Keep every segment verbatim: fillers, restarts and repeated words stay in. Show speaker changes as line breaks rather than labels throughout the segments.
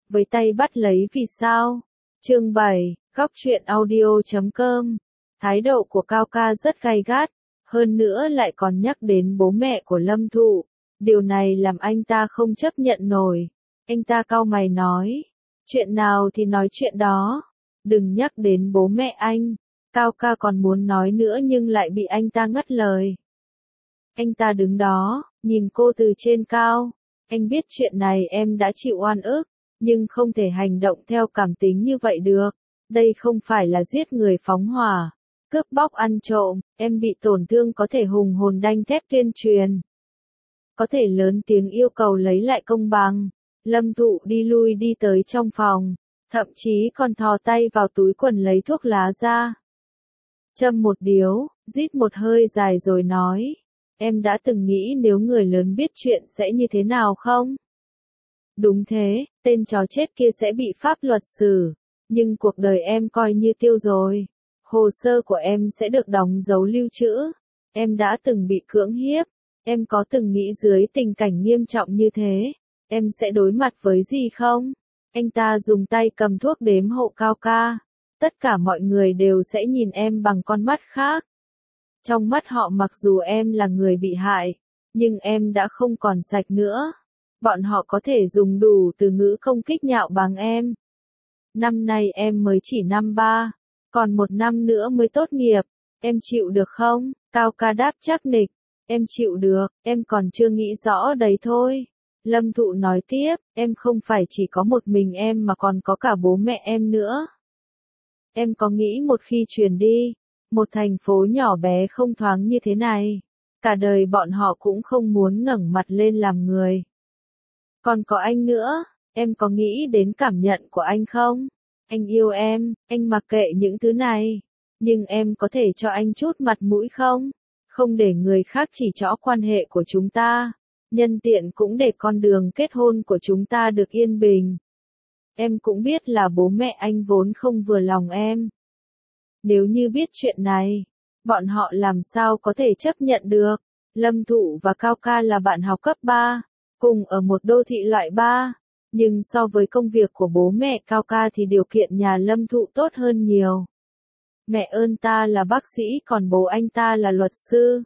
với tay bắt lấy vì sao. Chương bảy, góc truyện audio chấm com. Thái độ của Cao Ca rất gay gắt, hơn nữa lại còn nhắc đến bố mẹ của Lâm Thụ. Điều này làm anh ta không chấp nhận nổi. Anh ta cau mày nói, chuyện nào thì nói chuyện đó, đừng nhắc đến bố mẹ anh. Cao Ca còn muốn nói nữa nhưng lại bị anh ta ngắt lời. Anh ta đứng đó, nhìn cô từ trên cao. Anh biết chuyện này em đã chịu oan ức, nhưng không thể hành động theo cảm tính như vậy được. Đây không phải là giết người phóng hỏa, cướp bóc ăn trộm, em bị tổn thương có thể hùng hồn đanh thép tuyên truyền. Có thể lớn tiếng yêu cầu lấy lại công bằng. Lâm Thụ đi lui đi tới trong phòng, thậm chí còn thò tay vào túi quần lấy thuốc lá ra. Châm một điếu, rít một hơi dài rồi nói, em đã từng nghĩ nếu người lớn biết chuyện sẽ như thế nào không? Đúng thế, tên chó chết kia sẽ bị pháp luật xử, nhưng cuộc đời em coi như tiêu rồi. Hồ sơ của em sẽ được đóng dấu lưu trữ. Em đã từng bị cưỡng hiếp, em có từng nghĩ dưới tình cảnh nghiêm trọng như thế, em sẽ đối mặt với gì không? Anh ta dùng tay cầm thuốc đếm hộ Cao Ca. Tất cả mọi người đều sẽ nhìn em bằng con mắt khác. Trong mắt họ mặc dù em là người bị hại, nhưng em đã không còn sạch nữa. Bọn họ có thể dùng đủ từ ngữ công kích nhạo báng em. Năm nay em mới chỉ năm ba, còn một năm nữa mới tốt nghiệp, em chịu được không? Cao Ca đáp chắc nịch, em chịu được, em còn chưa nghĩ rõ đấy thôi. Lâm Thụ nói tiếp, em không phải chỉ có một mình em mà còn có cả bố mẹ em nữa. Em có nghĩ một khi chuyển đi, một thành phố nhỏ bé không thoáng như thế này, cả đời bọn họ cũng không muốn ngẩng mặt lên làm người. Còn có anh nữa, em có nghĩ đến cảm nhận của anh không? Anh yêu em, anh mặc kệ những thứ này, nhưng em có thể cho anh chút mặt mũi không? Không để người khác chỉ trỏ quan hệ của chúng ta, nhân tiện cũng để con đường kết hôn của chúng ta được yên bình. Em cũng biết là bố mẹ anh vốn không vừa lòng em. Nếu như biết chuyện này, bọn họ làm sao có thể chấp nhận được? Lâm Thụ và Cao Ca là bạn học cấp ba, cùng ở một đô thị loại ba, nhưng so với công việc của bố mẹ Cao Ca thì điều kiện nhà Lâm Thụ tốt hơn nhiều. Mẹ ơn ta là bác sĩ còn bố anh ta là luật sư.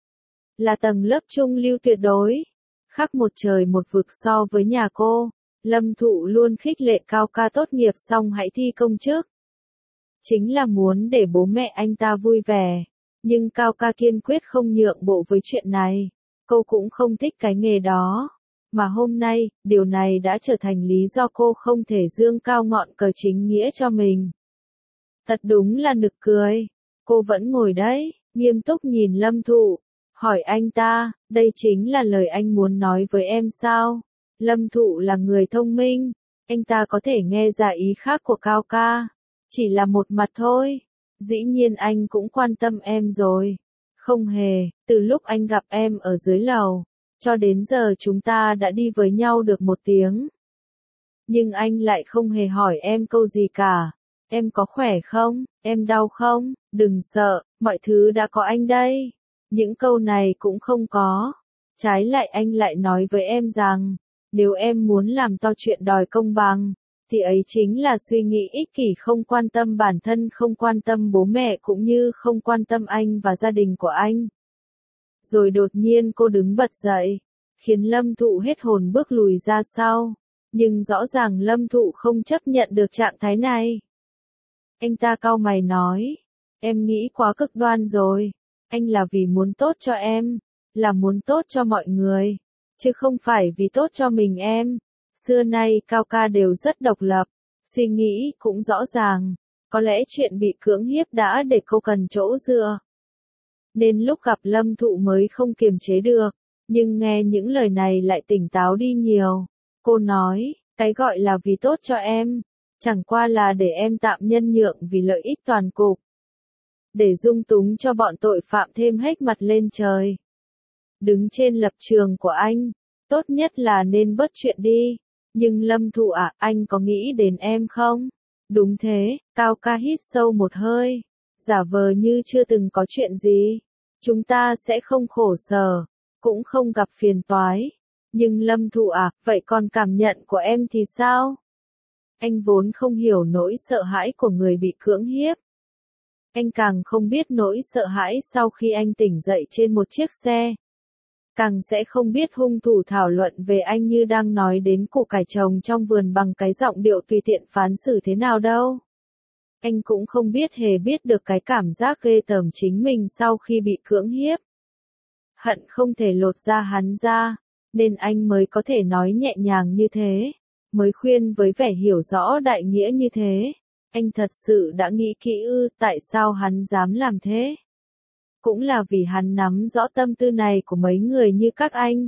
Là tầng lớp trung lưu tuyệt đối, khác một trời một vực so với nhà cô. Lâm Thụ luôn khích lệ Cao Ca tốt nghiệp xong hãy thi công chức. Chính là muốn để bố mẹ anh ta vui vẻ. Nhưng Cao Ca kiên quyết không nhượng bộ với chuyện này. Cô cũng không thích cái nghề đó. Mà hôm nay, điều này đã trở thành lý do cô không thể dương cao ngọn cờ chính nghĩa cho mình. Thật đúng là nực cười. Cô vẫn ngồi đấy, nghiêm túc nhìn Lâm Thụ. Hỏi anh ta, đây chính là lời anh muốn nói với em sao? Lâm Thụ là người thông minh, anh ta có thể nghe ra ý khác của Cao Ca. Chỉ là một mặt thôi. Dĩ nhiên anh cũng quan tâm em rồi. Không hề, từ lúc anh gặp em ở dưới lầu, cho đến giờ chúng ta đã đi với nhau được một tiếng. Nhưng anh lại không hề hỏi em câu gì cả. Em có khỏe không? Em đau không? Đừng sợ, mọi thứ đã có anh đây. Những câu này cũng không có. Trái lại anh lại nói với em rằng, nếu em muốn làm to chuyện đòi công bằng, thì ấy chính là suy nghĩ ích kỷ không quan tâm bản thân không quan tâm bố mẹ cũng như không quan tâm anh và gia đình của anh. Rồi đột nhiên cô đứng bật dậy, khiến Lâm Thụ hết hồn bước lùi ra sau. Nhưng rõ ràng Lâm Thụ không chấp nhận được trạng thái này. Anh ta cau mày nói, em nghĩ quá cực đoan rồi. Anh là vì muốn tốt cho em, là muốn tốt cho mọi người, chứ không phải vì tốt cho mình em. Xưa nay Cao Ca đều rất độc lập, suy nghĩ cũng rõ ràng, có lẽ chuyện bị cưỡng hiếp đã để cô cần chỗ dựa. Nên lúc gặp Lâm Thụ mới không kiềm chế được, nhưng nghe những lời này lại tỉnh táo đi nhiều. Cô nói, cái gọi là vì tốt cho em, chẳng qua là để em tạm nhân nhượng vì lợi ích toàn cục. Để dung túng cho bọn tội phạm thêm hết mặt lên trời. Đứng trên lập trường của anh, tốt nhất là nên bớt chuyện đi. Nhưng Lâm Thụ à, anh có nghĩ đến em không? Đúng thế, Cao Ca hít sâu một hơi, giả vờ như chưa từng có chuyện gì. Chúng ta sẽ không khổ sở, cũng không gặp phiền toái. Nhưng Lâm Thụ à, vậy còn cảm nhận của em thì sao? Anh vốn không hiểu nỗi sợ hãi của người bị cưỡng hiếp. Anh càng không biết nỗi sợ hãi sau khi anh tỉnh dậy trên một chiếc xe. Càng sẽ không biết hung thủ thảo luận về anh như đang nói đến củ cải trồng trong vườn bằng cái giọng điệu tùy tiện phán xử thế nào đâu. Anh cũng không biết hề biết được cái cảm giác ghê tởm chính mình sau khi bị cưỡng hiếp. Hận không thể lột da hắn ra, nên anh mới có thể nói nhẹ nhàng như thế, mới khuyên với vẻ hiểu rõ đại nghĩa như thế. Anh thật sự đã nghĩ kỹ ư tại sao hắn dám làm thế? Cũng là vì hắn nắm rõ tâm tư này của mấy người như các anh.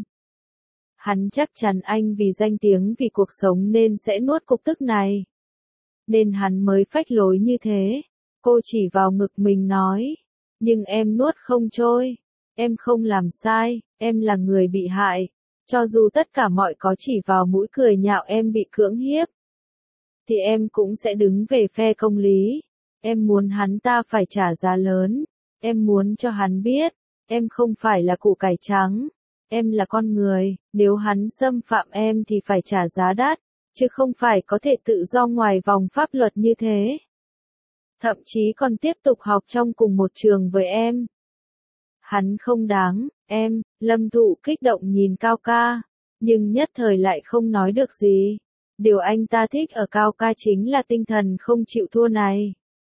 Hắn chắc chắn anh vì danh tiếng vì cuộc sống nên sẽ nuốt cục tức này. Nên hắn mới phách lối như thế. Cô chỉ vào ngực mình nói. Nhưng em nuốt không trôi. Em không làm sai, em là người bị hại. Cho dù tất cả mọi có chỉ vào mũi cười nhạo em bị cưỡng hiếp. Thì em cũng sẽ đứng về phe công lý. Em muốn hắn ta phải trả giá lớn. Em muốn cho hắn biết, em không phải là củ cải trắng. Em là con người, nếu hắn xâm phạm em thì phải trả giá đắt, chứ không phải có thể tự do ngoài vòng pháp luật như thế. Thậm chí còn tiếp tục học trong cùng một trường với em. Hắn không đáng, em, Lâm Thụ kích động nhìn Cao Ca, nhưng nhất thời lại không nói được gì. Điều anh ta thích ở Cao Ca chính là tinh thần không chịu thua này.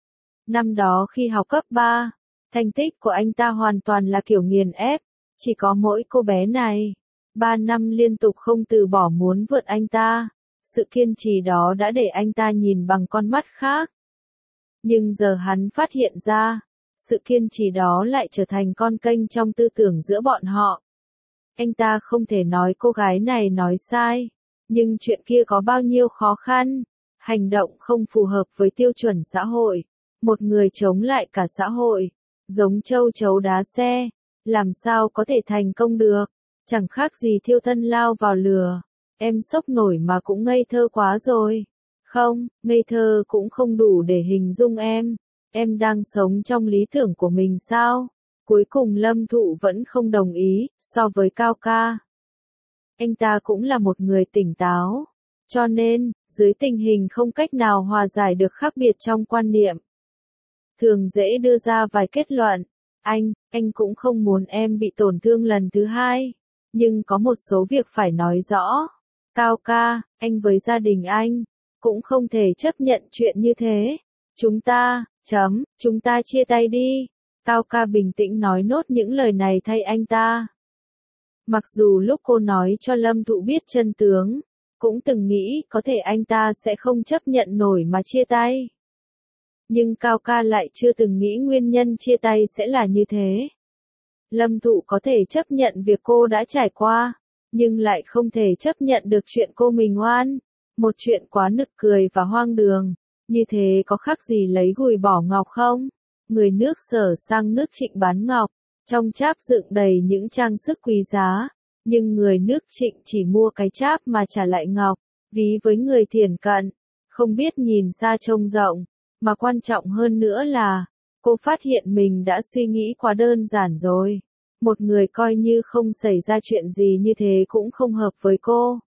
Năm đó khi học cấp ba, thành tích của anh ta hoàn toàn là kiểu nghiền ép, chỉ có mỗi cô bé này. Ba năm liên tục không từ bỏ muốn vượt anh ta, sự kiên trì đó đã để anh ta nhìn bằng con mắt khác. Nhưng giờ hắn phát hiện ra, sự kiên trì đó lại trở thành con kênh trong tư tưởng giữa bọn họ. Anh ta không thể nói cô gái này nói sai, nhưng chuyện kia có bao nhiêu khó khăn, hành động không phù hợp với tiêu chuẩn xã hội, một người chống lại cả xã hội, giống châu chấu đá xe, làm sao có thể thành công được, chẳng khác gì thiêu thân lao vào lửa. Em sốc nổi mà cũng ngây thơ quá rồi. Không, ngây thơ cũng không đủ để hình dung em. Em đang sống trong lý tưởng của mình sao? Cuối cùng Lâm Thụ vẫn không đồng ý, so với Cao Ca. Anh ta cũng là một người tỉnh táo. Cho nên, dưới tình hình không cách nào hòa giải được khác biệt trong quan niệm, thường dễ đưa ra vài kết luận. Anh, anh cũng không muốn em bị tổn thương lần thứ hai. Nhưng có một số việc phải nói rõ. Cao Ca, anh với gia đình anh, cũng không thể chấp nhận chuyện như thế. Chúng ta, chấm, chúng ta chia tay đi. Cao Ca bình tĩnh nói nốt những lời này thay anh ta. Mặc dù lúc cô nói cho Lâm Thụ biết chân tướng, cũng từng nghĩ có thể anh ta sẽ không chấp nhận nổi mà chia tay. Nhưng Cao Ca lại chưa từng nghĩ nguyên nhân chia tay sẽ là như thế. Lâm Thụ có thể chấp nhận việc cô đã trải qua, nhưng lại không thể chấp nhận được chuyện cô mình oan. Một chuyện quá nực cười và hoang đường. Như thế có khác gì lấy gùi bỏ ngọc không? Người nước Sở sang nước Trịnh bán ngọc, trong cháp dựng đầy những trang sức quý giá. Nhưng người nước Trịnh chỉ mua cái cháp mà trả lại ngọc. Ví với người thiển cận, không biết nhìn xa trông rộng. Mà quan trọng hơn nữa là, cô phát hiện mình đã suy nghĩ quá đơn giản rồi. Một người coi như không xảy ra chuyện gì như thế cũng không hợp với cô.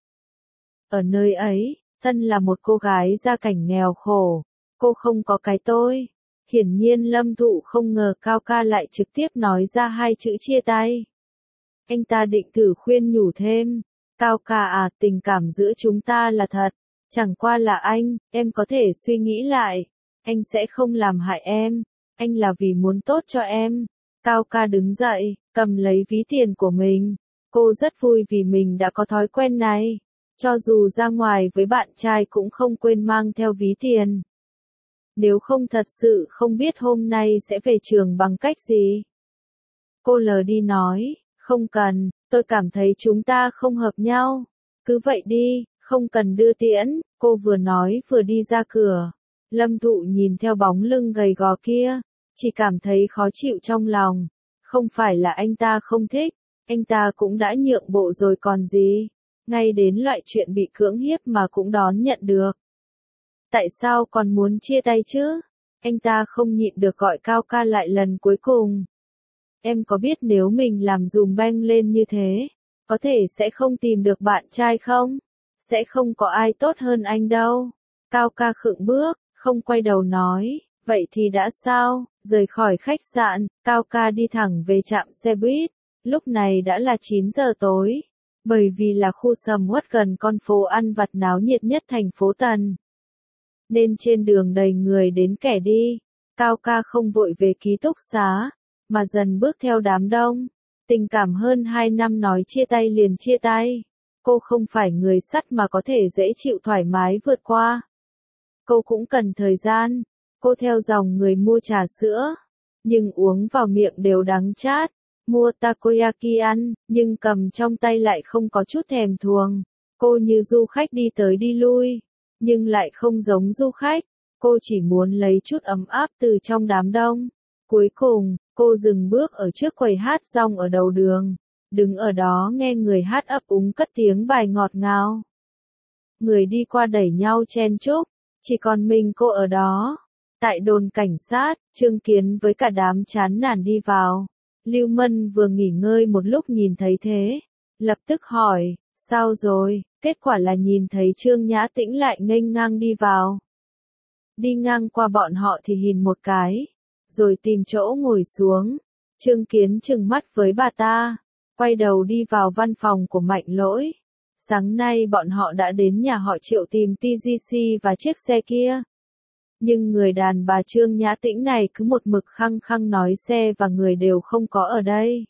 Ở nơi ấy, thân là một cô gái gia cảnh nghèo khổ, cô không có cái tôi. Hiển nhiên Lâm Thụ không ngờ Cao Ca lại trực tiếp nói ra hai chữ chia tay. Anh ta định thử khuyên nhủ thêm. Cao Ca à, tình cảm giữa chúng ta là thật. Chẳng qua là anh, em có thể suy nghĩ lại. Anh sẽ không làm hại em. Anh là vì muốn tốt cho em. Cao Ca đứng dậy, cầm lấy ví tiền của mình. Cô rất vui vì mình đã có thói quen này. Cho dù ra ngoài với bạn trai cũng không quên mang theo ví tiền. Nếu không thật sự không biết hôm nay sẽ về trường bằng cách gì. Cô lờ đi nói, không cần, tôi cảm thấy chúng ta không hợp nhau. Cứ vậy đi, không cần đưa tiễn. Cô vừa nói vừa đi ra cửa. Lâm Thụ nhìn theo bóng lưng gầy gò kia, chỉ cảm thấy khó chịu trong lòng. Không phải là anh ta không thích, anh ta cũng đã nhượng bộ rồi còn gì. Ngay đến loại chuyện bị cưỡng hiếp mà cũng đón nhận được. Tại sao còn muốn chia tay chứ? Anh ta không nhịn được gọi Cao Ca lại lần cuối cùng. Em có biết nếu mình làm dùm beng lên như thế, có thể sẽ không tìm được bạn trai không? Sẽ không có ai tốt hơn anh đâu. Cao ca khựng bước, không quay đầu nói, vậy thì đã sao? Rời khỏi khách sạn, Cao ca đi thẳng về trạm xe buýt. Lúc này đã là chín giờ tối. Bởi vì là khu sầm uất gần con phố ăn vặt náo nhiệt nhất thành phố Tần. Nên trên đường đầy người đến kẻ đi. Cao ca không vội về ký túc xá, mà dần bước theo đám đông. Tình cảm hơn hai năm nói chia tay liền chia tay. Cô không phải người sắt mà có thể dễ chịu thoải mái vượt qua. Cô cũng cần thời gian. Cô theo dòng người mua trà sữa, nhưng uống vào miệng đều đắng chát. Mua takoyaki ăn, nhưng cầm trong tay lại không có chút thèm thuồng. Cô như du khách đi tới đi lui, nhưng lại không giống du khách. Cô chỉ muốn lấy chút ấm áp từ trong đám đông. Cuối cùng, cô dừng bước ở trước quầy hát rong ở đầu đường. Đứng ở đó nghe người hát ấp úng cất tiếng bài ngọt ngào. Người đi qua đẩy nhau chen chúc, chỉ còn mình cô ở đó. Tại đồn cảnh sát, Trương Kiến với cả đám chán nản đi vào. Lưu Mân vừa nghỉ ngơi một lúc nhìn thấy thế, lập tức hỏi, sao rồi? Kết quả là nhìn thấy Trương Nhã Tĩnh lại nghênh ngang đi vào. Đi ngang qua bọn họ thì hìn một cái, rồi tìm chỗ ngồi xuống. Trương Kiến trừng mắt với bà ta, quay đầu đi vào văn phòng của Mạnh Lỗi. Sáng nay bọn họ đã đến nhà họ Triệu tìm tê giê xê và chiếc xe kia. Nhưng người đàn bà Trương Nhã Tĩnh này cứ một mực khăng khăng nói xe và người đều không có ở đây.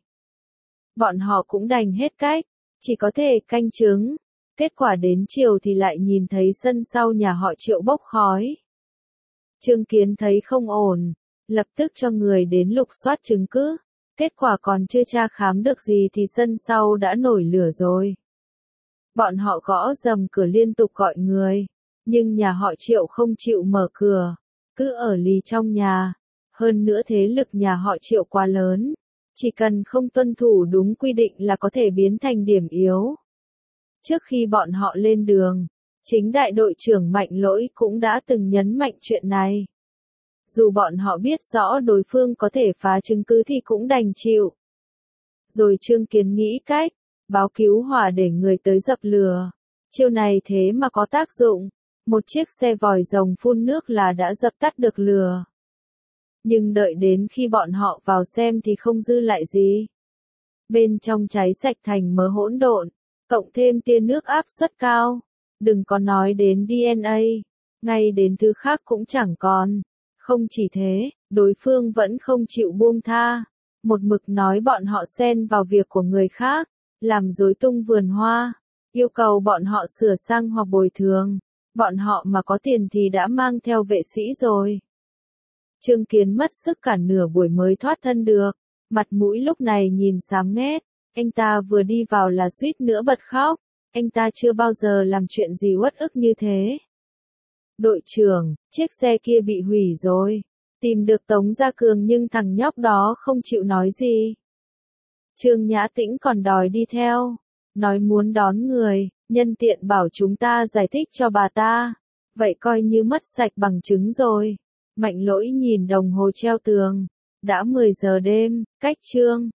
Bọn họ cũng đành hết cách, chỉ có thể canh chứng. Kết quả đến chiều thì lại nhìn thấy sân sau nhà họ Triệu bốc khói. Trương Kiến thấy không ổn, lập tức cho người đến lục soát chứng cứ. Kết quả còn chưa tra khám được gì thì sân sau đã nổi lửa rồi. Bọn họ gõ rầm cửa liên tục gọi người. Nhưng nhà họ Triệu không chịu mở cửa, cứ ở lì trong nhà. Hơn nữa thế lực nhà họ Triệu quá lớn, chỉ cần không tuân thủ đúng quy định là có thể biến thành điểm yếu. Trước khi bọn họ lên đường, chính đại đội trưởng Mạnh Lỗi cũng đã từng nhấn mạnh chuyện này. Dù bọn họ biết rõ đối phương có thể phá chứng cứ thì cũng đành chịu. Rồi Trương Kiến nghĩ cách, báo cứu hỏa để người tới dập lửa. Chiêu này thế mà có tác dụng. Một chiếc xe vòi rồng phun nước là đã dập tắt được lửa. Nhưng đợi đến khi bọn họ vào xem thì không dư lại gì. Bên trong cháy sạch thành mớ hỗn độn, cộng thêm tia nước áp suất cao. Đừng có nói đến đê en a, ngay đến thứ khác cũng chẳng còn. Không chỉ thế, đối phương vẫn không chịu buông tha. Một mực nói bọn họ xen vào việc của người khác, làm rối tung vườn hoa, yêu cầu bọn họ sửa sang hoặc bồi thường. Bọn họ mà có tiền thì đã mang theo vệ sĩ rồi. Trương Kiến mất sức cả nửa buổi mới thoát thân được. Mặt mũi lúc này nhìn xám nghét. Anh ta vừa đi vào là suýt nữa bật khóc. Anh ta chưa bao giờ làm chuyện gì uất ức như thế. Đội trưởng, chiếc xe kia bị hủy rồi. Tìm được Tống Gia Cường nhưng thằng nhóc đó không chịu nói gì. Trương Nhã Tĩnh còn đòi đi theo. Nói muốn đón người, nhân tiện bảo chúng ta giải thích cho bà ta. Vậy coi như mất sạch bằng chứng rồi. Mạnh Lỗi nhìn đồng hồ treo tường. Đã mười giờ đêm, cách Trương